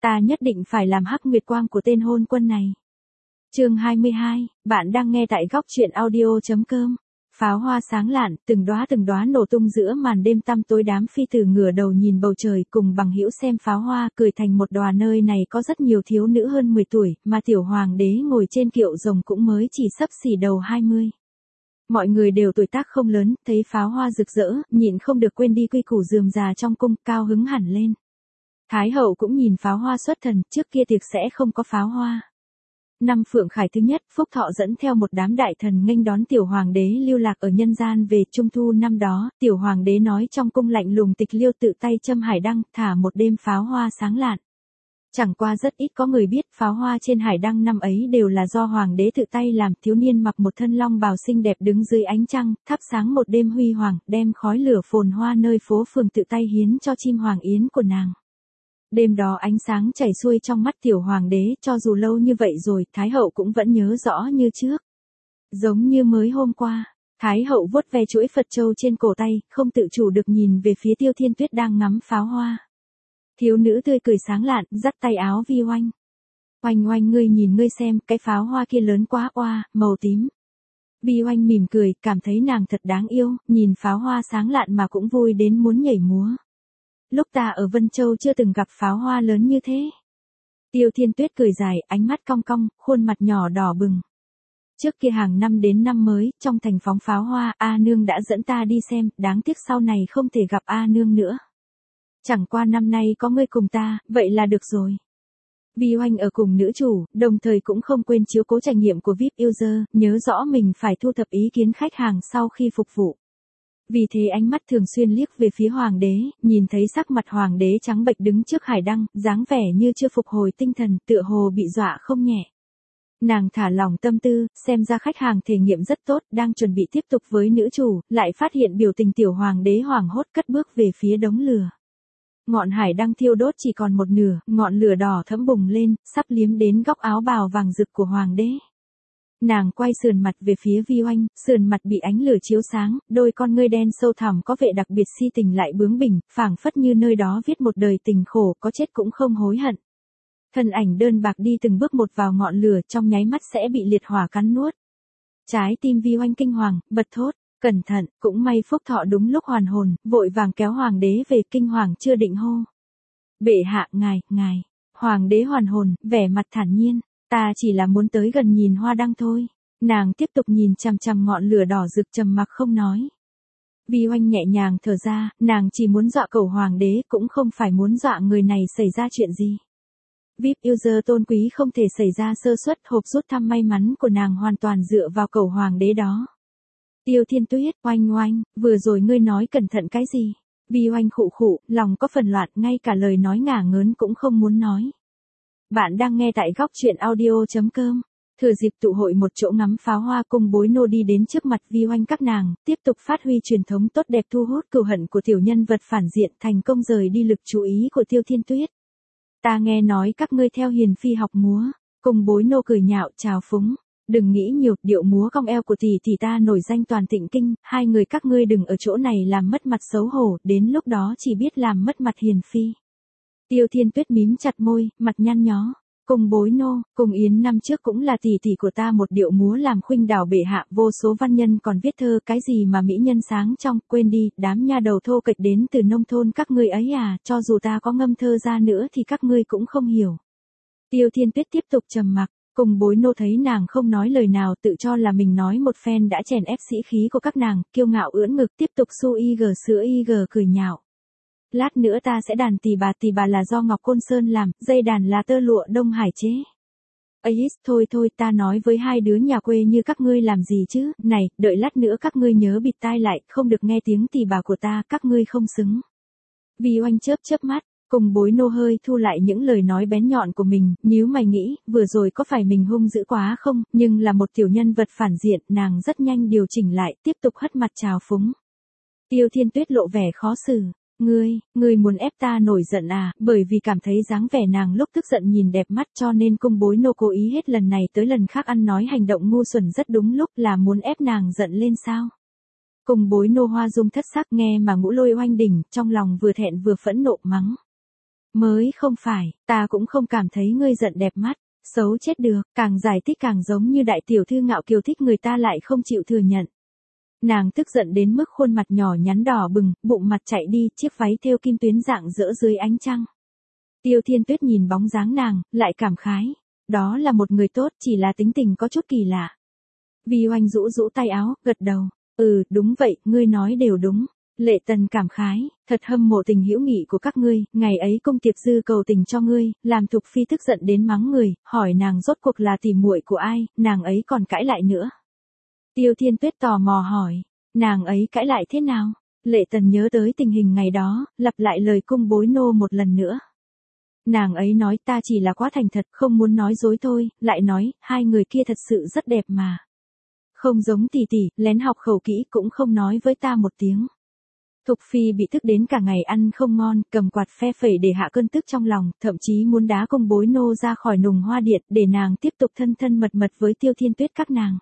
Ta nhất định phải làm hắc nguyệt quang của tên hôn quân này. Chương 22, bạn đang nghe tại góc truyện audio.com. Pháo hoa sáng lạn, từng đóa nổ tung giữa màn đêm tăm tối, đám phi tử ngửa đầu nhìn bầu trời cùng bằng hữu xem pháo hoa, cười thành một đòa. Nơi này có rất nhiều thiếu nữ hơn 10 tuổi, mà tiểu hoàng đế ngồi trên kiệu rồng cũng mới chỉ xấp xỉ đầu 20. Mọi người đều tuổi tác không lớn, thấy pháo hoa rực rỡ, nhịn không được quên đi quy củ rườm rà trong cung, cao hứng hẳn lên. Thái hậu cũng nhìn pháo hoa xuất thần, trước kia tiệc sẽ không có pháo hoa. Năm Phượng Khải thứ nhất, Phúc Thọ dẫn theo một đám đại thần nghênh đón tiểu hoàng đế lưu lạc ở nhân gian về. Trung thu năm đó, tiểu hoàng đế nói trong cung lạnh lùng, Tịch Liêu tự tay châm hải đăng, thả một đêm pháo hoa sáng lạn. Chẳng qua rất ít có người biết, pháo hoa trên hải đăng năm ấy đều là do hoàng đế tự tay làm. Thiếu niên mặc một thân long bào xinh đẹp đứng dưới ánh trăng, thắp sáng một đêm huy hoàng, đem khói lửa phồn hoa nơi phố phường tự tay hiến cho chim hoàng yến của nàng. Đêm đó ánh sáng chảy xuôi trong mắt tiểu hoàng đế, cho dù lâu như vậy rồi, Thái hậu cũng vẫn nhớ rõ như trước. Giống như mới hôm qua, Thái hậu vuốt ve chuỗi Phật châu trên cổ tay, không tự chủ được nhìn về phía Tiêu Thiên Tuyết đang ngắm pháo hoa. Thiếu nữ tươi cười sáng lạn, dắt tay áo Vi Oanh. Oanh oanh, ngươi nhìn ngươi xem, cái pháo hoa kia lớn quá oa, màu tím. Vi Oanh mỉm cười, cảm thấy nàng thật đáng yêu, nhìn pháo hoa sáng lạn mà cũng vui đến muốn nhảy múa. Lúc ta ở Vân Châu chưa từng gặp pháo hoa lớn như thế. Tiêu Thiên Tuyết cười dài, ánh mắt cong cong, khuôn mặt nhỏ đỏ bừng. Trước kia hàng năm đến năm mới, trong thành phóng pháo hoa, A Nương đã dẫn ta đi xem, đáng tiếc sau này không thể gặp A Nương nữa. Chẳng qua năm nay có ngươi cùng ta, vậy là được rồi. Vi Oanh ở cùng nữ chủ, đồng thời cũng không quên chiếu cố trải nghiệm của VIP user, nhớ rõ mình phải thu thập ý kiến khách hàng sau khi phục vụ. Vì thế ánh mắt thường xuyên liếc về phía hoàng đế, nhìn thấy sắc mặt hoàng đế trắng bệch đứng trước hải đăng, dáng vẻ như chưa phục hồi tinh thần, tựa hồ bị dọa không nhẹ. Nàng thả lỏng tâm tư, xem ra khách hàng thể nghiệm rất tốt, đang chuẩn bị tiếp tục với nữ chủ, lại phát hiện biểu tình tiểu hoàng đế hoảng hốt cất bước về phía đống lửa. Ngọn hải đăng thiêu đốt chỉ còn một nửa, ngọn lửa đỏ thẫm bùng lên, sắp liếm đến góc áo bào vàng rực của hoàng đế. Nàng quay sườn mặt về phía Vi Oanh, sườn mặt bị ánh lửa chiếu sáng, đôi con ngươi đen sâu thẳm có vẻ đặc biệt si tình lại bướng bỉnh, phảng phất như nơi đó viết một đời tình khổ, có chết cũng không hối hận. Thân ảnh đơn bạc đi từng bước một vào ngọn lửa, trong nháy mắt sẽ bị liệt hỏa cắn nuốt. Trái tim Vi Oanh kinh hoàng, bật thốt, cẩn thận, cũng may Phúc Thọ đúng lúc hoàn hồn, vội vàng kéo hoàng đế về, kinh hoàng chưa định hô. Bệ hạ, ngài. Hoàng đế hoàn hồn, vẻ mặt thản nhiên. Ta chỉ là muốn tới gần nhìn hoa đăng thôi. Nàng tiếp tục nhìn chằm chằm ngọn lửa đỏ rực, trầm mặc không nói. Vi Oanh nhẹ nhàng thở ra, nàng chỉ muốn dọa cẩu hoàng đế, cũng không phải muốn dọa người này xảy ra chuyện gì. VIP user tôn quý không thể xảy ra sơ suất, hộp rút thăm may mắn của nàng hoàn toàn dựa vào cẩu hoàng đế đó. Tiêu Thiên Tuyết, Oanh, vừa rồi ngươi nói cẩn thận cái gì? Vi Oanh khụ khụ, lòng có phần loạn, ngay cả lời nói ngả ngớn cũng không muốn nói. Bạn đang nghe tại góc truyện audio.com. Thừa dịp tụ hội một chỗ ngắm pháo hoa, Cung Bối Nô đi đến trước mặt Vi Oanh các nàng, tiếp tục phát huy truyền thống tốt đẹp thu hút cừu hận của tiểu nhân vật phản diện, thành công rời đi lực chú ý của Tiêu Thiên Tuyết. Ta nghe nói các ngươi theo hiền phi học múa. Cung Bối Nô cười nhạo, chào phúng. Đừng nghĩ nhiều, điệu múa cong eo của tỷ tỷ ta nổi danh toàn Tịnh Kinh, hai người các ngươi đừng ở chỗ này làm mất mặt xấu hổ, đến lúc đó chỉ biết làm mất mặt hiền phi. Tiêu Thiên Tuyết mím chặt môi, mặt nhăn nhó. Cung Bối Nô, Cung Yến năm trước cũng là tỷ tỷ của ta, một điệu múa làm khuynh đảo bệ hạ, vô số văn nhân còn viết thơ, cái gì mà mỹ nhân sáng trong, quên đi, đám nha đầu thô kệch đến từ nông thôn các ngươi ấy à, cho dù ta có ngâm thơ ra nữa thì các ngươi cũng không hiểu. Tiêu Thiên Tuyết tiếp tục trầm mặc. Cung Bối Nô thấy nàng không nói lời nào, tự cho là mình nói một phen đã chèn ép sĩ khí của các nàng, kiêu ngạo ưỡn ngực, tiếp tục su y gờ sữa y gờ cười nhạo. Lát nữa ta sẽ đàn tỳ bà là do Ngọc Côn Sơn làm, dây đàn là tơ lụa Đông Hải chế. Ấy, thôi, ta nói với hai đứa nhà quê như các ngươi làm gì chứ, này, đợi lát nữa các ngươi nhớ bịt tai lại, không được nghe tiếng tỳ bà của ta, các ngươi không xứng. Vi Oanh chớp mắt. Cung Bối Nô hơi thu lại những lời nói bén nhọn của mình, nhíu mày nghĩ, vừa rồi có phải mình hung dữ quá không, nhưng là một tiểu nhân vật phản diện, nàng rất nhanh điều chỉnh lại, tiếp tục hất mặt chào phúng. Tiêu Thiên Tuyết lộ vẻ khó xử, ngươi muốn ép ta nổi giận à, bởi vì cảm thấy dáng vẻ nàng lúc tức giận nhìn đẹp mắt cho nên Cung Bối Nô cố ý hết lần này tới lần khác ăn nói hành động ngu xuẩn rất đúng lúc, là muốn ép nàng giận lên sao. Cung Bối Nô hoa dung thất sắc, nghe mà ngũ lôi oanh đỉnh, trong lòng vừa thẹn vừa phẫn nộ mắng. Mới không phải, ta cũng không cảm thấy ngươi giận đẹp mắt, xấu chết được, càng giải thích càng giống như đại tiểu thư ngạo kiều thích người ta lại không chịu thừa nhận. Nàng tức giận đến mức khuôn mặt nhỏ nhắn đỏ bừng, bụng mặt chạy đi, chiếc váy thêu kim tuyến rạng rỡ dưới ánh trăng. Tiêu Thiên Tuyết nhìn bóng dáng nàng, lại cảm khái. Đó là một người tốt, chỉ là tính tình có chút kỳ lạ. Vi Oanh rũ rũ tay áo, gật đầu. Đúng vậy, ngươi nói đều đúng. Lệ Tần cảm khái, thật hâm mộ tình hữu nghị của các ngươi, ngày ấy công tiệp dư cầu tình cho ngươi, làm Thục Phi tức giận đến mắng người, hỏi nàng rốt cuộc là tỉ muội của ai, nàng ấy còn cãi lại nữa. Tiêu Thiên Tuyết tò mò hỏi, nàng ấy cãi lại thế nào? Lệ Tần nhớ tới tình hình ngày đó, lặp lại lời cung bối nô một lần nữa. Nàng ấy nói ta chỉ là quá thành thật, không muốn nói dối thôi, lại nói, hai người kia thật sự rất đẹp mà. Không giống tỷ tỷ, lén học khẩu kỹ cũng không nói với ta một tiếng. Thục Phi bị tức đến cả ngày ăn không ngon, cầm quạt phe phẩy để hạ cơn tức trong lòng, thậm chí muốn đá cung bối nô ra khỏi nùng hoa điện để nàng tiếp tục thân thân mật mật với Tiêu Thiên Tuyết các nàng.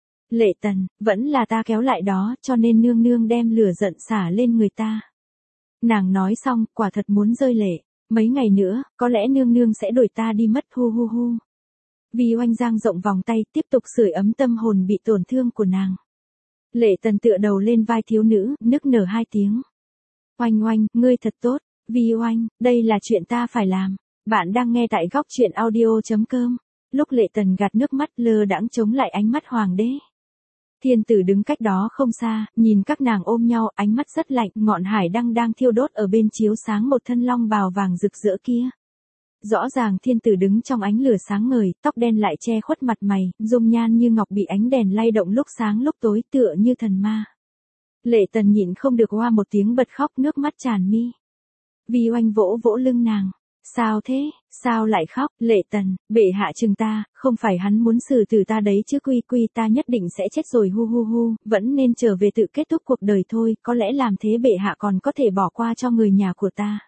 Lệ Tần, vẫn là ta kéo lại đó, cho nên nương nương đem lửa giận xả lên người ta. Nàng nói xong, quả thật muốn rơi lệ. Mấy ngày nữa, có lẽ nương nương sẽ đuổi ta đi mất hu hu hu. Vi Oanh giang rộng vòng tay, tiếp tục sưởi ấm tâm hồn bị tổn thương của nàng. Lệ Tần tựa đầu lên vai thiếu nữ, nức nở 2 tiếng. Oanh Oanh, ngươi thật tốt. Vi Oanh, đây là chuyện ta phải làm. Bạn đang nghe tại góc truyện audio.com. Lúc Lệ Tần gạt nước mắt lơ đãng chống lại ánh mắt hoàng đế. Thiên tử đứng cách đó không xa, nhìn các nàng ôm nhau, ánh mắt rất lạnh, ngọn hải đăng đang thiêu đốt ở bên chiếu sáng một thân long bào vàng rực rỡ kia. Rõ ràng thiên tử đứng trong ánh lửa sáng ngời, tóc đen lại che khuất mặt mày, dung nhan như ngọc bị ánh đèn lay động lúc sáng lúc tối tựa như thần ma. Lệ Tần nhịn không được oa một tiếng bật khóc nước mắt tràn mi. Vi Oanh vỗ vỗ lưng nàng. Sao thế, sao lại khóc, Lệ Tần, bệ hạ trừng ta, không phải hắn muốn xử tử ta đấy chứ quy ta nhất định sẽ chết rồi hu hu hu, vẫn nên trở về tự kết thúc cuộc đời thôi, có lẽ làm thế bệ hạ còn có thể bỏ qua cho người nhà của ta.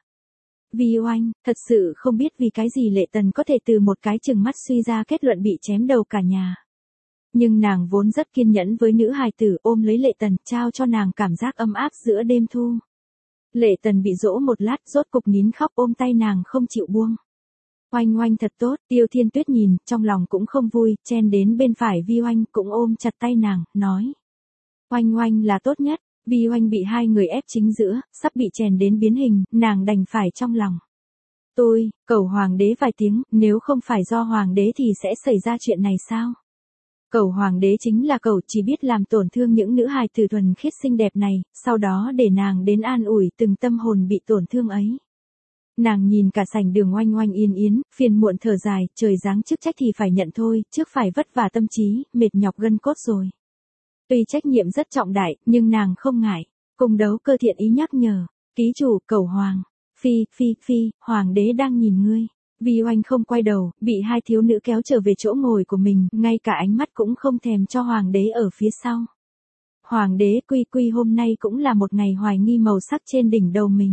Vi Oanh, thật sự không biết vì cái gì Lệ Tần có thể từ một cái chừng mắt suy ra kết luận bị chém đầu cả nhà. Nhưng nàng vốn rất kiên nhẫn với nữ hài tử ôm lấy Lệ Tần trao cho nàng cảm giác ấm áp giữa đêm thu. Lệ Tần bị dỗ một lát rốt cục nín khóc ôm tay nàng không chịu buông. Oanh Oanh thật tốt, Tiêu Thiên Tuyết nhìn, trong lòng cũng không vui, chen đến bên phải Vi Oanh cũng ôm chặt tay nàng, nói. Oanh Oanh là tốt nhất, Vi Oanh bị hai người ép chính giữa, sắp bị chèn đến biến hình, nàng đành phải trong lòng. Tôi, cầu hoàng đế vài tiếng, nếu không phải do hoàng đế thì sẽ xảy ra chuyện này sao? Cầu hoàng đế chính là cầu chỉ biết làm tổn thương những nữ hài tử thuần khiết xinh đẹp này, sau đó để nàng đến an ủi từng tâm hồn bị tổn thương ấy. Nàng nhìn cả sảnh đường oanh oanh yên yến, phiền muộn thở dài, trời giáng chức trách thì phải nhận thôi, trước phải vất vả tâm trí, mệt nhọc gân cốt rồi. Tuy trách nhiệm rất trọng đại, nhưng nàng không ngại. Cùng đấu cơ thiện ý nhắc nhở, ký chủ, cầu hoàng. Phi, hoàng đế đang nhìn ngươi. Vi Oanh không quay đầu, bị hai thiếu nữ kéo trở về chỗ ngồi của mình, ngay cả ánh mắt cũng không thèm cho hoàng đế ở phía sau. Hoàng đế quy hôm nay cũng là một ngày hoài nghi màu sắc trên đỉnh đầu mình.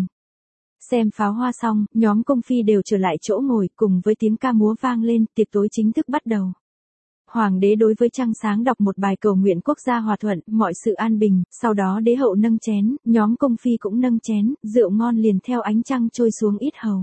Xem pháo hoa xong, nhóm công phi đều trở lại chỗ ngồi, cùng với tiếng ca múa vang lên, tiệc tối chính thức bắt đầu. Hoàng đế đối với trăng sáng đọc một bài cầu nguyện quốc gia hòa thuận, mọi sự an bình, sau đó đế hậu nâng chén, nhóm công phi cũng nâng chén, rượu ngon liền theo ánh trăng trôi xuống ít hầu.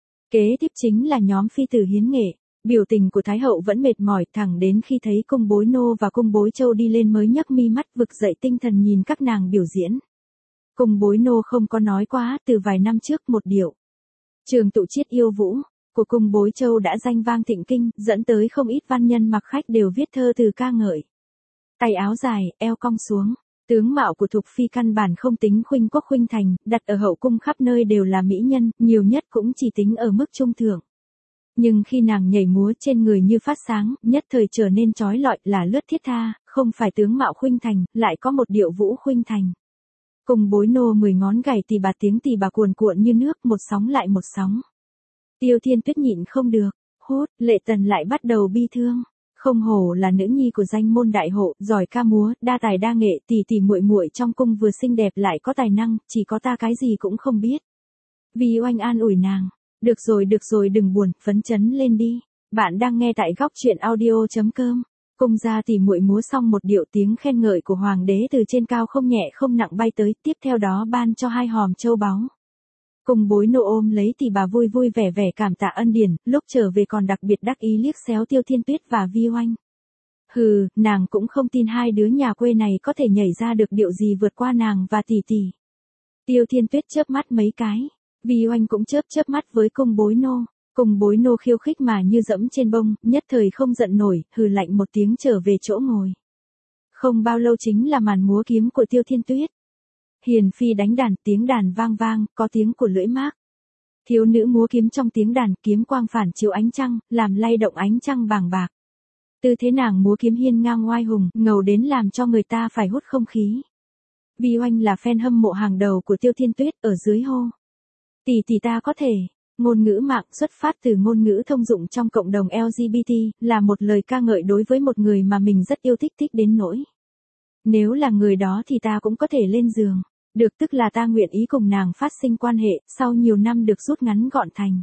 Kế tiếp chính là nhóm phi tử hiến nghệ, biểu tình của Thái hậu vẫn mệt mỏi thẳng đến khi thấy cung bối nô và cung bối châu đi lên mới nhấc mi mắt vực dậy tinh thần nhìn các nàng biểu diễn. Cung bối nô không có nói quá, từ vài năm trước một điệu. Trường tụ chiết yêu vũ của cung bối châu đã danh vang thịnh kinh, dẫn tới không ít văn nhân mặc khách đều viết thơ từ ca ngợi. Tay áo dài, eo cong xuống, tướng mạo của Thục Phi căn bản không tính khuynh quốc khuynh thành, đặt ở hậu cung khắp nơi đều là mỹ nhân, nhiều nhất cũng chỉ tính ở mức trung thượng. Nhưng khi nàng nhảy múa trên người như phát sáng, nhất thời trở nên chói lọi là lướt thiết tha, không phải tướng mạo khuynh thành, lại có một điệu vũ khuynh thành. Cùng bối nô 10 ngón gảy tì bà tiếng tì bà cuồn cuộn như nước, một sóng lại một sóng. Tiêu Thiên Tuyết nhịn không được, hốt, Lệ Tần lại bắt đầu bi thương. Không hổ là nữ nhi của danh môn đại hộ, giỏi ca múa, đa tài đa nghệ, tỷ muội muội trong cung vừa xinh đẹp lại có tài năng, chỉ có ta cái gì cũng không biết. Vi Oanh an ủi nàng, được rồi đừng buồn, phấn chấn lên đi. Bạn đang nghe tại góc truyện audio.com. Cung gia tỷ muội múa xong một điệu tiếng khen ngợi của hoàng đế từ trên cao không nhẹ không nặng bay tới, tiếp theo đó ban cho 2 hòm châu báu. Cùng bối nô ôm lấy tỷ bà vui vui vẻ vẻ cảm tạ ân điển, lúc trở về còn đặc biệt đắc ý liếc xéo Tiêu Thiên Tuyết và Vi Oanh. Hừ, nàng cũng không tin hai đứa nhà quê này có thể nhảy ra được điệu gì vượt qua nàng và tỷ tỷ. Tiêu Thiên Tuyết chớp mắt mấy cái, Vi Oanh cũng chớp mắt với cung bối nô. Cùng bối nô khiêu khích mà như dẫm trên bông, nhất thời không giận nổi, hừ lạnh một tiếng trở về chỗ ngồi. Không bao lâu chính là màn múa kiếm của Tiêu Thiên Tuyết. Hiền phi đánh đàn, tiếng đàn vang vang, có tiếng của lưỡi mác. Thiếu nữ múa kiếm trong tiếng đàn, kiếm quang phản chiếu ánh trăng, làm lay động ánh trăng bàng bạc. Tư thế nàng múa kiếm hiên ngang oai hùng, ngầu đến làm cho người ta phải hút không khí. Vi Oanh là fan hâm mộ hàng đầu của Tiêu Thiên Tuyết, ở dưới hô. Tỷ tỷ ta có thể. Ngôn ngữ mạng xuất phát từ ngôn ngữ thông dụng trong cộng đồng LGBT, là một lời ca ngợi đối với một người mà mình rất yêu thích đến nỗi. Nếu là người đó thì ta cũng có thể lên giường. Được, tức là ta nguyện ý cùng nàng phát sinh quan hệ, sau nhiều năm được rút ngắn gọn thành.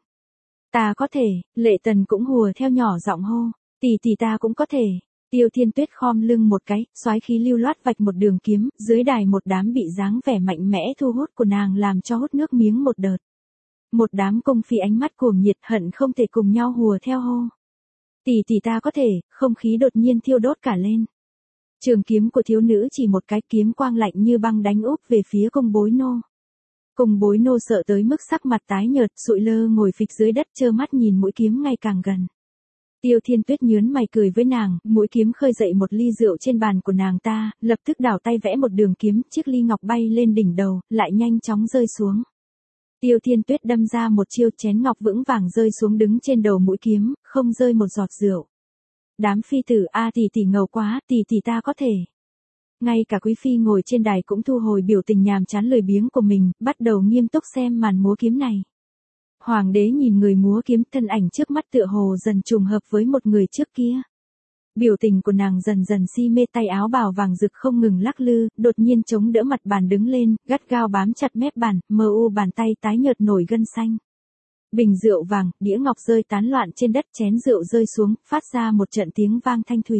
Ta có thể, Lệ Tần cũng hùa theo nhỏ giọng hô, tỷ tỷ ta cũng có thể. Tiêu Thiên Tuyết khom lưng một cái, xoáy khí lưu loát vạch một đường kiếm, dưới đài một đám bị dáng vẻ mạnh mẽ thu hút của nàng làm cho hút nước miếng một đợt. Một đám cung phi ánh mắt cuồng nhiệt hận không thể cùng nhau hùa theo hô. Tỷ tỷ ta có thể, không khí đột nhiên thiêu đốt cả lên. Trường kiếm của thiếu nữ chỉ một cái, kiếm quang lạnh như băng đánh úp về phía cung bối nô. Cung bối nô sợ tới mức sắc mặt tái nhợt, sụi lơ ngồi phịch dưới đất trơ mắt nhìn mũi kiếm ngày càng gần. Tiêu Thiên Tuyết nhướng mày cười với nàng, mũi kiếm khơi dậy một ly rượu trên bàn của nàng ta, lập tức đảo tay vẽ một đường kiếm, chiếc ly ngọc bay lên đỉnh đầu, lại nhanh chóng rơi xuống. Tiêu Thiên Tuyết đâm ra một chiêu, chén ngọc vững vàng rơi xuống đứng trên đầu mũi kiếm, không rơi một giọt rượu. Đám phi tử a tỷ tỷ ngầu quá, tỷ tỷ ta có thể. Ngay cả quý phi ngồi trên đài cũng thu hồi biểu tình nhàm chán lười biếng của mình, bắt đầu nghiêm túc xem màn múa kiếm này. Hoàng đế nhìn người múa kiếm, thân ảnh trước mắt tựa hồ dần trùng hợp với một người trước kia. Biểu tình của nàng dần dần si mê, tay áo bào vàng rực không ngừng lắc lư, đột nhiên chống đỡ mặt bàn đứng lên, gắt gao bám chặt mép bàn, mờ u bàn tay tái nhợt nổi gân xanh. Bình rượu vàng, đĩa ngọc rơi tán loạn trên đất, chén rượu rơi xuống, phát ra một trận tiếng vang thanh thúy.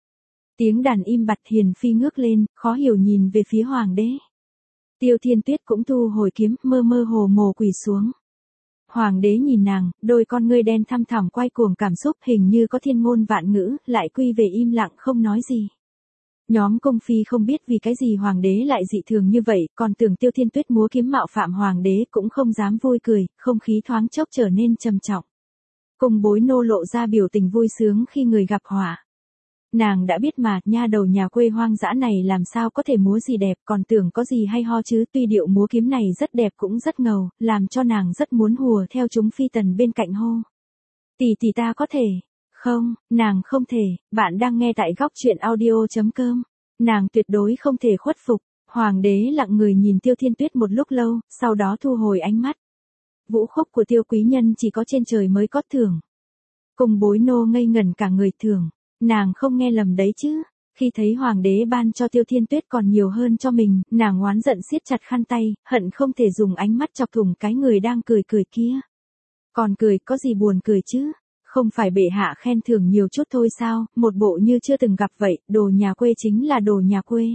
Tiếng đàn im bặt, Hiền phi ngước lên, khó hiểu nhìn về phía hoàng đế. Tiêu Thiên Tuyết cũng thu hồi kiếm, mơ mơ hồ hồ quỳ xuống. Hoàng đế nhìn nàng, đôi con ngươi đen thăm thẳm quay cuồng cảm xúc, hình như có thiên ngôn vạn ngữ, lại quy về im lặng không nói gì. Nhóm cung phi không biết vì cái gì hoàng đế lại dị thường như vậy, còn tưởng Tiêu Thiên Tuyết múa kiếm mạo phạm hoàng đế cũng không dám vui cười, không khí thoáng chốc trở nên trầm trọng. Cung bối nô lộ ra biểu tình vui sướng khi người gặp họa. Nàng đã biết mà, nha đầu nhà quê hoang dã này làm sao có thể múa gì đẹp, còn tưởng có gì hay ho chứ, tuy điệu múa kiếm này rất đẹp cũng rất ngầu, làm cho nàng rất muốn hùa theo chúng phi tần bên cạnh hô. Tỷ tỷ ta có thể. Không, nàng không thể, bạn đang nghe tại góc truyện audio.com. Nàng tuyệt đối không thể khuất phục. Hoàng đế lặng người nhìn Tiêu Thiên Tuyết một lúc lâu, sau đó thu hồi ánh mắt. Vũ khúc của Tiêu quý nhân chỉ có trên trời mới có thưởng. Cùng bối nô ngây ngẩn cả người thưởng. Nàng không nghe lầm đấy chứ. Khi thấy hoàng đế ban cho Tiêu Thiên Tuyết còn nhiều hơn cho mình, nàng oán giận siết chặt khăn tay, hận không thể dùng ánh mắt chọc thủng cái người đang cười cười kia. Còn cười có gì buồn cười chứ? Không phải bệ hạ khen thưởng nhiều chút thôi sao, một bộ như chưa từng gặp vậy, đồ nhà quê chính là đồ nhà quê.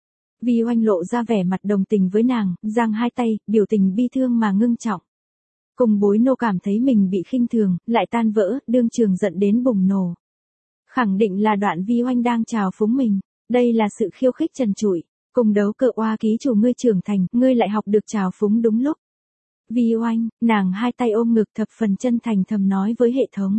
Vi Oanh lộ ra vẻ mặt đồng tình với nàng, giang hai tay, biểu tình bi thương mà ngưng trọng. Cùng bối nô cảm thấy mình bị khinh thường, lại tan vỡ, đương trường giận đến bùng nổ. Khẳng định là đoạn Vi Oanh đang trào phúng mình, đây là sự khiêu khích trần trụi. Cùng đấu cờ oa ký chủ ngươi trưởng thành, ngươi lại học được trào phúng đúng lúc. Vi Oanh, nàng hai tay ôm ngực thập phần chân thành thầm nói với hệ thống.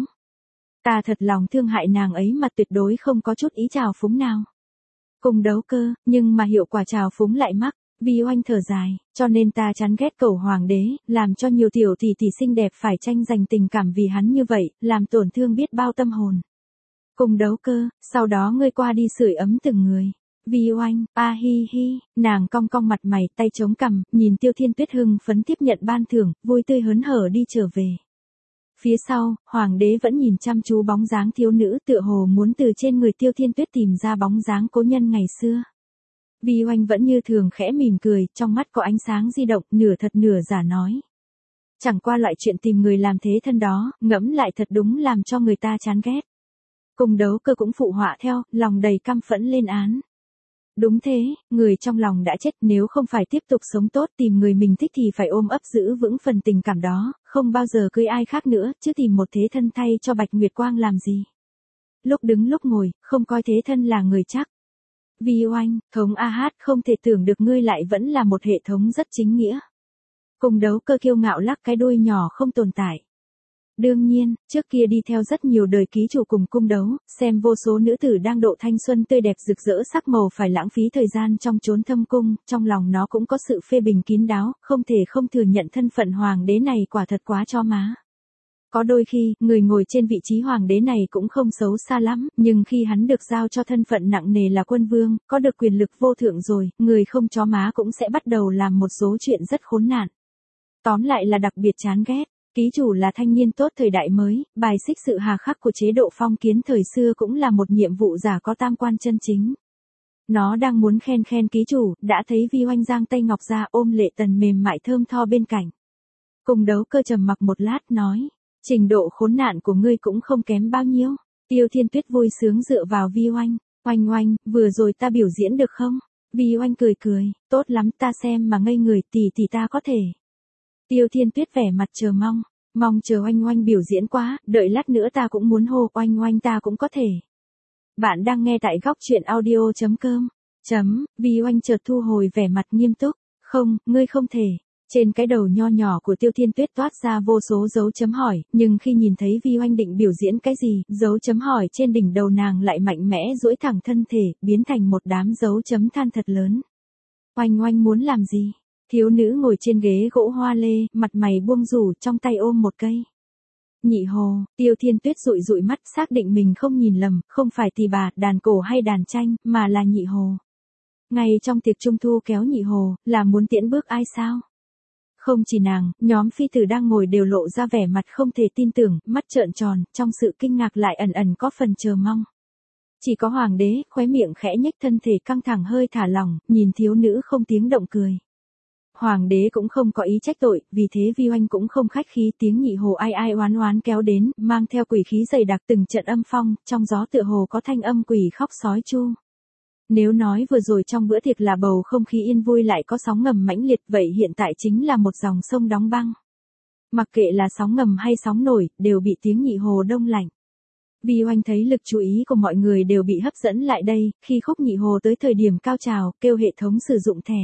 Ta thật lòng thương hại nàng ấy mà tuyệt đối không có chút ý trào phúng nào. Cùng đấu cơ, nhưng mà hiệu quả trào phúng lại mắc. Vi Oanh thở dài, cho nên ta chán ghét cẩu hoàng đế, làm cho nhiều tiểu tỷ tỷ xinh đẹp phải tranh giành tình cảm vì hắn như vậy, làm tổn thương biết bao tâm hồn. Cùng đấu cơ, sau đó ngươi qua đi sưởi ấm từng người. Vi Oanh, a hi hi, nàng cong cong mặt mày, tay chống cằm, nhìn Tiêu Thiên Tuyết hưng phấn tiếp nhận ban thưởng, vui tươi hớn hở đi trở về. Phía sau, hoàng đế vẫn nhìn chăm chú bóng dáng thiếu nữ, tựa hồ muốn từ trên người Tiêu Thiên Tuyết tìm ra bóng dáng cố nhân ngày xưa. Vi Oanh vẫn như thường khẽ mỉm cười, trong mắt có ánh sáng di động, nửa thật nửa giả nói. Chẳng qua loại chuyện tìm người làm thế thân đó, ngẫm lại thật đúng làm cho người ta chán ghét. Cùng đấu cơ cũng phụ họa theo, lòng đầy căm phẫn lên án. Đúng thế, người trong lòng đã chết, nếu không phải tiếp tục sống tốt tìm người mình thích thì phải ôm ấp giữ vững phần tình cảm đó, không bao giờ cưới ai khác nữa, chứ tìm một thế thân thay cho Bạch Nguyệt Quang làm gì. Lúc đứng lúc ngồi, không coi thế thân là người chắc. Vi Oanh, thống AH, không thể tưởng được ngươi lại vẫn là một hệ thống rất chính nghĩa. Cung Đấu Cơ kiêu ngạo lắc cái đuôi nhỏ không tồn tại. Đương nhiên, trước kia đi theo rất nhiều đời ký chủ cùng cung đấu, xem vô số nữ tử đang độ thanh xuân tươi đẹp rực rỡ sắc màu phải lãng phí thời gian trong chốn thâm cung, trong lòng nó cũng có sự phê bình kín đáo, không thể không thừa nhận thân phận hoàng đế này quả thật quá cho má. Có đôi khi, người ngồi trên vị trí hoàng đế này cũng không xấu xa lắm, nhưng khi hắn được giao cho thân phận nặng nề là quân vương, có được quyền lực vô thượng rồi, người không chó má cũng sẽ bắt đầu làm một số chuyện rất khốn nạn. Tóm lại là đặc biệt chán ghét. Ký chủ là thanh niên tốt thời đại mới, bài xích sự hà khắc của chế độ phong kiến thời xưa cũng là một nhiệm vụ giả có tam quan chân chính. Nó đang muốn khen ký chủ, đã thấy Vi Oanh giang tay ngọc ra ôm Lệ Tần mềm mại thơm tho bên cạnh. Cung Đấu Cơ trầm mặc một lát nói, trình độ khốn nạn của ngươi cũng không kém bao nhiêu. Tiêu Thiên Tuyết vui sướng dựa vào Vi Oanh, oanh, vừa rồi ta biểu diễn được không? Vi Oanh cười, tốt lắm ta xem mà ngây người tỷ ta có thể. Tiêu Thiên Tuyết vẻ mặt chờ mong chờ Oanh biểu diễn quá, đợi lát nữa ta cũng muốn hô Oanh ta cũng có thể. Bạn đang nghe tại góc truyện audio.com. Vi Oanh chợt thu hồi vẻ mặt nghiêm túc, không, ngươi không thể. Trên cái đầu nho nhỏ của Tiêu Thiên Tuyết toát ra vô số dấu chấm hỏi, nhưng khi nhìn thấy Vi Oanh định biểu diễn cái gì, dấu chấm hỏi trên đỉnh đầu nàng lại mạnh mẽ duỗi thẳng thân thể, biến thành một đám dấu chấm than thật lớn. Oanh muốn làm gì? Thiếu nữ ngồi trên ghế gỗ hoa lê, mặt mày buông rủ, trong tay ôm một cây nhị hồ. Tiêu Thiên Tuyết dụi mắt xác định mình không nhìn lầm, không phải tỳ bà, đàn cổ hay đàn tranh, mà là nhị hồ. Ngay trong tiệc trung thu kéo nhị hồ, là muốn tiễn bước ai sao? Không chỉ nàng, nhóm phi tử đang ngồi đều lộ ra vẻ mặt không thể tin tưởng, mắt trợn tròn, trong sự kinh ngạc lại ẩn có phần chờ mong. Chỉ có hoàng đế, khóe miệng khẽ nhếch thân thể căng thẳng hơi thả lỏng, nhìn thiếu nữ không tiếng động cười. Hoàng đế cũng không có ý trách tội, vì thế Vi Oanh cũng không khách khí, tiếng nhị hồ ai oán kéo đến, mang theo quỷ khí dày đặc từng trận âm phong, trong gió tựa hồ có thanh âm quỷ khóc sói chu. Nếu nói vừa rồi trong bữa tiệc là bầu không khí yên vui lại có sóng ngầm mãnh liệt, vậy hiện tại chính là một dòng sông đóng băng. Mặc kệ là sóng ngầm hay sóng nổi, đều bị tiếng nhị hồ đông lạnh. Vi Oanh thấy lực chú ý của mọi người đều bị hấp dẫn lại đây, khi khúc nhị hồ tới thời điểm cao trào, kêu hệ thống sử dụng thẻ.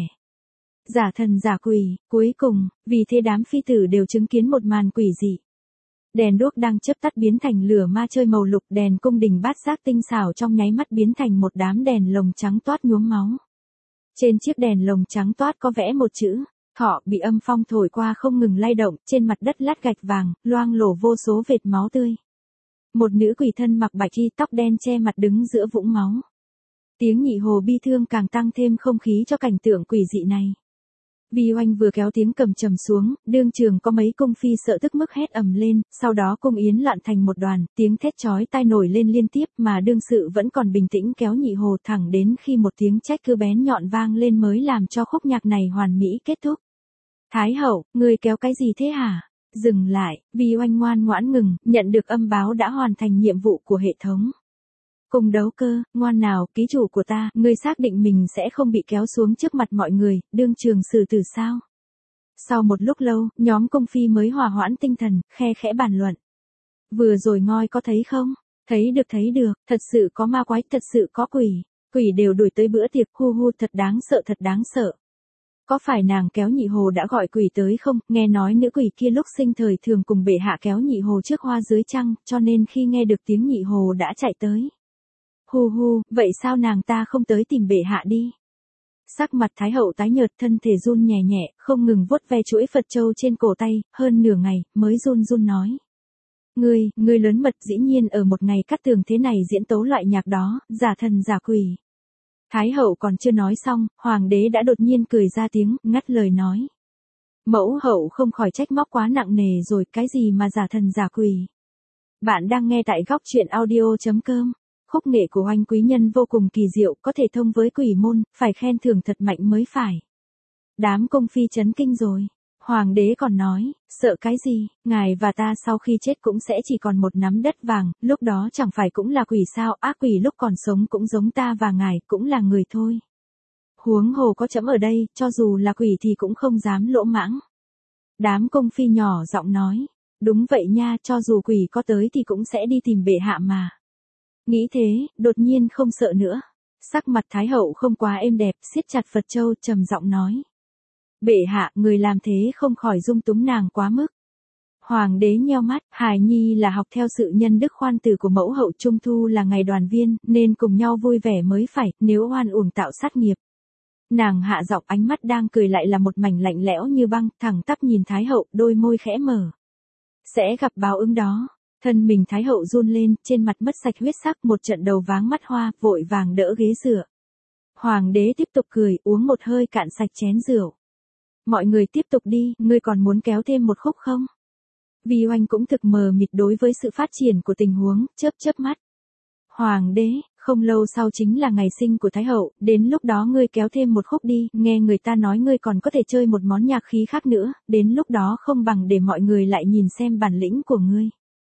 Giả thần giả quỷ, cuối cùng, vì thế đám phi tử đều chứng kiến một màn quỷ dị. Đèn đuốc đang chớp tắt biến thành lửa ma chơi màu lục, đèn cung đình bát giác tinh xảo trong nháy mắt biến thành một đám đèn lồng trắng toát nhuốm máu. Trên chiếc đèn lồng trắng toát có vẽ một chữ, thọ, bị âm phong thổi qua không ngừng lay động, trên mặt đất lát gạch vàng, loang lổ vô số vệt máu tươi. Một nữ quỷ thân mặc bạch y tóc đen che mặt đứng giữa vũng máu. Tiếng nhị hồ bi thương càng tăng thêm không khí cho cảnh tượng quỷ dị này. Vi Oanh vừa kéo tiếng cầm trầm xuống, đương trường có mấy cung phi sợ tức mức hét ầm lên, sau đó cung yến loạn thành một đoàn, tiếng thét chói tai nổi lên liên tiếp mà đương sự vẫn còn bình tĩnh kéo nhị hồ thẳng đến khi một tiếng trách cứ bén nhọn vang lên mới làm cho khúc nhạc này hoàn mỹ kết thúc. Thái hậu, người kéo cái gì thế hả? Dừng lại, Vi Oanh ngoan ngoãn ngừng, nhận được âm báo đã hoàn thành nhiệm vụ của hệ thống. Cung Đấu Cơ, ngoan nào, ký chủ của ta, ngươi xác định mình sẽ không bị kéo xuống trước mặt mọi người, đương trường xử tử sao? Sau một lúc lâu, nhóm cung phi mới hòa hoãn tinh thần, khe khẽ bàn luận. Vừa rồi ngoi có thấy không? Thấy được, thật sự có ma quái, thật sự có quỷ đều đuổi tới bữa tiệc, hu thật đáng sợ. Có phải nàng kéo nhị hồ đã gọi quỷ tới không? Nghe nói nữ quỷ kia lúc sinh thời thường cùng bệ hạ kéo nhị hồ trước hoa dưới trăng, cho nên khi nghe được tiếng nhị hồ đã chạy tới. Vậy sao nàng ta không tới tìm bệ hạ đi? Sắc mặt Thái hậu tái nhợt, thân thể run nhẹ, không ngừng vuốt ve chuỗi Phật châu trên cổ tay, hơn nửa ngày, mới run nói. Ngươi lớn mật dĩ nhiên ở một ngày cắt tường thế này diễn tấu loại nhạc đó, giả thần giả quỷ. Thái hậu còn chưa nói xong, hoàng đế đã đột nhiên cười ra tiếng, ngắt lời nói. Mẫu hậu không khỏi trách móc quá nặng nề rồi, cái gì mà giả thần giả quỷ. Bạn đang nghe tại góc truyện audio.com. Khúc nghệ của Oanh quý nhân vô cùng kỳ diệu, có thể thông với quỷ môn, phải khen thưởng thật mạnh mới phải. Đám cung phi chấn kinh rồi. Hoàng đế còn nói, sợ cái gì, ngài và ta sau khi chết cũng sẽ chỉ còn một nắm đất vàng, lúc đó chẳng phải cũng là quỷ sao, ác quỷ lúc còn sống cũng giống ta và ngài, cũng là người thôi. Huống hồ có trẫm ở đây, cho dù là quỷ thì cũng không dám lỗ mãng. Đám cung phi nhỏ giọng nói. Đúng vậy nha, cho dù quỷ có tới thì cũng sẽ đi tìm bệ hạ mà. Nghĩ thế, đột nhiên không sợ nữa. Sắc mặt Thái hậu không quá êm đẹp, siết chặt Phật châu, trầm giọng nói. Bệ hạ, người làm thế không khỏi dung túng nàng quá mức. Hoàng đế nheo mắt, hài nhi là học theo sự nhân đức khoan từ của mẫu hậu, trung thu là ngày đoàn viên, nên cùng nhau vui vẻ mới phải, nếu oan uổng tạo sát nghiệp. Nàng hạ giọng, ánh mắt đang cười lại là một mảnh lạnh lẽo như băng, thẳng tắp nhìn Thái hậu, đôi môi khẽ mở. Sẽ gặp báo ứng đó. Thân mình Thái hậu run lên, trên mặt mất sạch huyết sắc, một trận đầu váng mắt hoa, vội vàng đỡ ghế dựa. Hoàng đế tiếp tục cười, uống một hơi cạn sạch chén rượu. Mọi người tiếp tục đi, ngươi còn muốn kéo thêm một khúc không? Vi Oanh cũng thực mờ mịt đối với sự phát triển của tình huống, chớp mắt. Hoàng đế, không lâu sau chính là ngày sinh của Thái hậu, đến lúc đó ngươi kéo thêm một khúc đi, nghe người ta nói ngươi còn có thể chơi một món nhạc khí khác nữa, đến lúc đó không bằng để mọi người lại nhìn xem bản lĩnh của ngươi.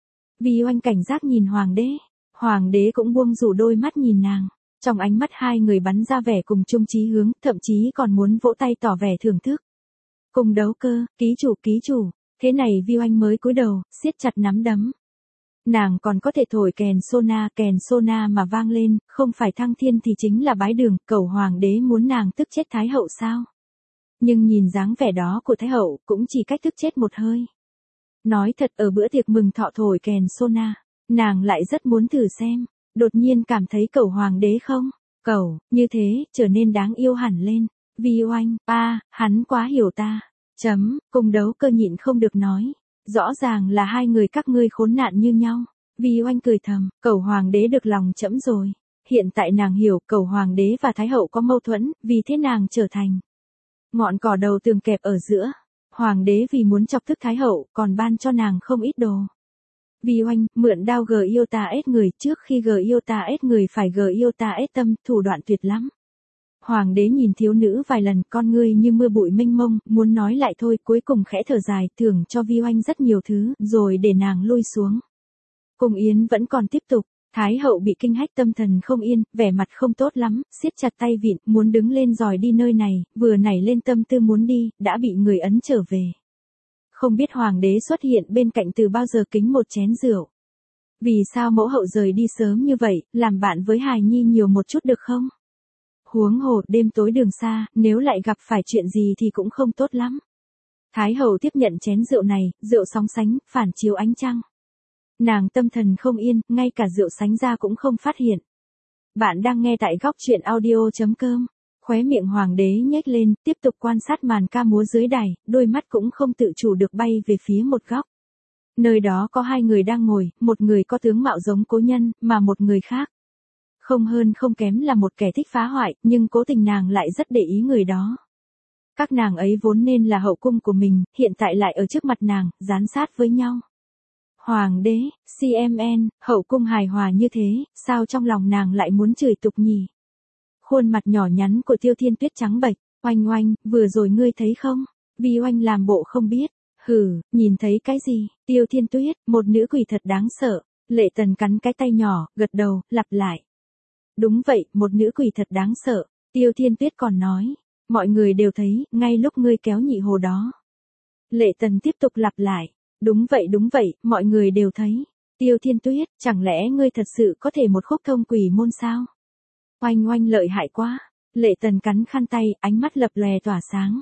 Vi Oanh cảnh giác nhìn hoàng đế cũng buông rủ đôi mắt nhìn nàng, trong ánh mắt hai người bắn ra vẻ cùng chung chí hướng, thậm chí còn muốn vỗ tay tỏ vẻ thưởng thức. Cùng đấu cơ, ký chủ, thế này Vi Oanh mới cúi đầu, siết chặt nắm đấm. Nàng còn có thể thổi kèn sona mà vang lên, không phải thăng thiên thì chính là bái đường, cầu hoàng đế muốn nàng tức chết Thái hậu sao? Nhưng nhìn dáng vẻ đó của Thái hậu, cũng chỉ cách tức chết một hơi. Nói thật, ở bữa tiệc mừng thọ thổi kèn sona, nàng lại rất muốn thử xem, đột nhiên cảm thấy cầu hoàng đế không? Cầu, như thế, trở nên đáng yêu hẳn lên. Vi Oanh, hắn quá hiểu ta. Cùng đấu cơ nhịn không được nói. Rõ ràng là hai người các ngươi khốn nạn như nhau. Vi Oanh cười thầm, cầu hoàng đế được lòng trẫm rồi. Hiện tại nàng hiểu, cầu hoàng đế và Thái hậu có mâu thuẫn, vì thế nàng trở thành ngọn cỏ đầu tường kẹp ở giữa. Hoàng đế vì muốn chọc tức Thái hậu, còn ban cho nàng không ít đồ. Vi Oanh, mượn đao Giota ết người, trước khi Giota ết người phải Giota ết tâm, thủ đoạn tuyệt lắm. Hoàng đế nhìn thiếu nữ vài lần, con ngươi như mưa bụi mênh mông, muốn nói lại thôi, cuối cùng khẽ thở dài, thưởng cho Vi Oanh rất nhiều thứ, rồi để nàng lui xuống. Cung yến vẫn còn tiếp tục, Thái hậu bị kinh hách tâm thần không yên, vẻ mặt không tốt lắm, siết chặt tay vịn, muốn đứng lên dòi đi nơi này, vừa nảy lên tâm tư muốn đi, đã bị người ấn trở về. Không biết hoàng đế xuất hiện bên cạnh từ bao giờ, kính một chén rượu. Vì sao mẫu hậu rời đi sớm như vậy, làm bạn với hài nhi nhiều một chút được không? Huống hồ, đêm tối đường xa, nếu lại gặp phải chuyện gì thì cũng không tốt lắm. Thái hậu tiếp nhận chén rượu này, rượu sóng sánh, phản chiếu ánh trăng. Nàng tâm thần không yên, ngay cả rượu sánh ra cũng không phát hiện. Bạn đang nghe tại góc truyện audio.com. Khóe miệng hoàng đế nhếch lên, tiếp tục quan sát màn ca múa dưới đài, đôi mắt cũng không tự chủ được bay về phía một góc. Nơi đó có hai người đang ngồi, một người có tướng mạo giống cố nhân, mà một người khác. Không hơn không kém là một kẻ thích phá hoại, nhưng cố tình nàng lại rất để ý người đó. Các nàng ấy vốn nên là hậu cung của mình, hiện tại lại ở trước mặt nàng, dán sát với nhau. Hoàng đế, CMN, hậu cung hài hòa như thế, sao trong lòng nàng lại muốn chửi tục nhỉ? Khuôn mặt nhỏ nhắn của Tiêu Thiên Tuyết trắng bệch, Oanh, vừa rồi ngươi thấy không? Vi Oanh làm bộ không biết. Hừ, nhìn thấy cái gì? Tiêu Thiên Tuyết, một nữ quỷ thật đáng sợ. Lệ Tần cắn cái tay nhỏ, gật đầu, lặp lại. Đúng vậy, một nữ quỷ thật đáng sợ. Tiêu Thiên Tuyết còn nói, mọi người đều thấy, ngay lúc ngươi kéo nhị hồ đó. Lệ Tần tiếp tục lặp lại. Đúng vậy, mọi người đều thấy. Tiêu Thiên Tuyết, chẳng lẽ ngươi thật sự có thể một khúc thông quỷ môn sao? Oanh lợi hại quá. Lệ Tần cắn khăn tay, ánh mắt lập lòe tỏa sáng.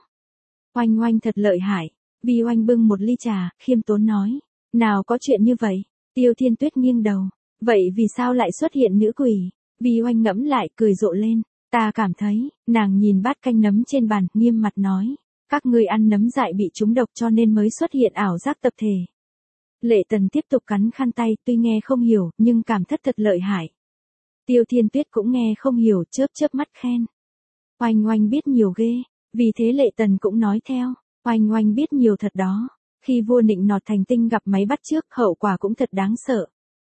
Oanh thật lợi hại. Vi Oanh bưng một ly trà, khiêm tốn nói. Nào có chuyện như vậy. Tiêu Thiên Tuyết nghiêng đầu. Vậy vì sao lại xuất hiện nữ quỷ? Vi Oanh ngẫm lại, cười rộ lên. Ta cảm thấy, nàng nhìn bát canh nấm trên bàn, nghiêm mặt nói. Các ngươi ăn nấm dại bị trúng độc cho nên mới xuất hiện ảo giác tập thể. Lệ Tần tiếp tục cắn khăn tay, tuy nghe không hiểu, nhưng cảm thất thật lợi hại. Tiêu Thiên Tuyết cũng nghe không hiểu, chớp mắt khen. Oanh biết nhiều ghê, vì thế Lệ Tần cũng nói theo. Oanh biết nhiều thật đó. Khi vua nịnh nọt thành tinh gặp máy bắt trước, hậu quả cũng thật đáng sợ.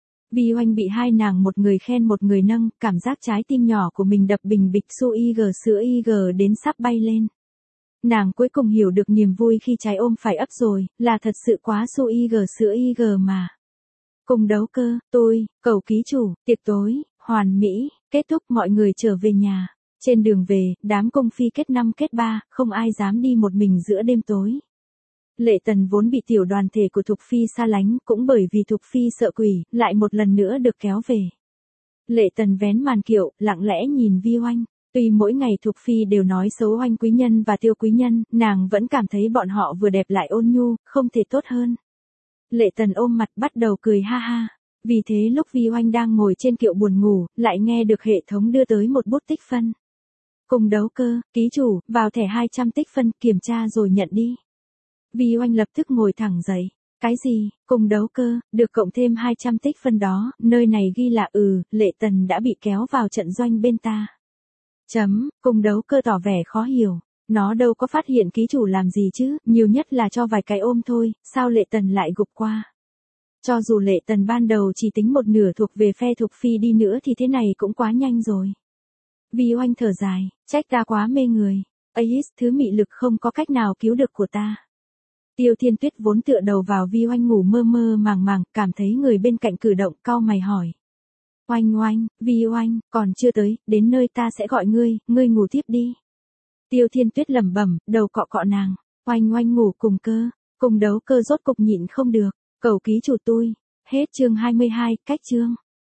Vi Oanh bị hai nàng một người khen một người nâng, cảm giác trái tim nhỏ của mình đập bình bịch sữa ig đến sắp bay lên. Nàng cuối cùng hiểu được niềm vui khi trái ôm phải ấp rồi, là thật sự quá sữa ig mà. Cùng đấu cơ, tôi, cầu ký chủ, tiệc tối, hoàn mỹ, kết thúc mọi người trở về nhà. Trên đường về, đám cung phi kết 5 kết 3, không ai dám đi một mình giữa đêm tối. Lệ Tần vốn bị tiểu đoàn thể của Thục Phi xa lánh, cũng bởi vì Thục Phi sợ quỷ, lại một lần nữa được kéo về. Lệ Tần vén màn kiệu, lặng lẽ nhìn Vi Oanh. Tuy mỗi ngày Thục Phi đều nói xấu Oanh quý nhân và Tiêu quý nhân, nàng vẫn cảm thấy bọn họ vừa đẹp lại ôn nhu, không thể tốt hơn. Lệ Tần ôm mặt bắt đầu cười ha ha. Vì thế lúc Vi Oanh đang ngồi trên kiệu buồn ngủ, lại nghe được hệ thống đưa tới một bút tích phân. Cùng đấu cơ, ký chủ, vào thẻ 200 tích phân, kiểm tra rồi nhận đi. Vi Oanh lập tức ngồi thẳng dậy. Cái gì, cùng đấu cơ, được cộng thêm 200 tích phân đó, nơi này ghi là Lệ Tần đã bị kéo vào trận doanh bên ta. Cùng đấu cơ tỏ vẻ khó hiểu. Nó đâu có phát hiện ký chủ làm gì chứ, nhiều nhất là cho vài cái ôm thôi, sao Lệ Tần lại gục qua. Cho dù Lệ Tần ban đầu chỉ tính một nửa thuộc về phe Thục Phi đi nữa thì thế này cũng quá nhanh rồi. Vi Oanh thở dài, trách ta quá mê người. Thứ mị lực không có cách nào cứu được của ta. Tiêu Thiên Tuyết vốn tựa đầu vào Vi Oanh ngủ mơ mơ màng màng, cảm thấy người bên cạnh cử động, cau mày hỏi. Oanh Oanh, Vi Oanh, còn chưa tới, đến nơi ta sẽ gọi ngươi ngủ tiếp đi. Tiêu Thiên Tuyết lẩm bẩm, đầu cọ cọ nàng. Oanh Oanh ngủ cùng cơ, cùng đấu cơ rốt cục nhịn không được, cầu ký chủ tôi. Hết chương 22, cách chương.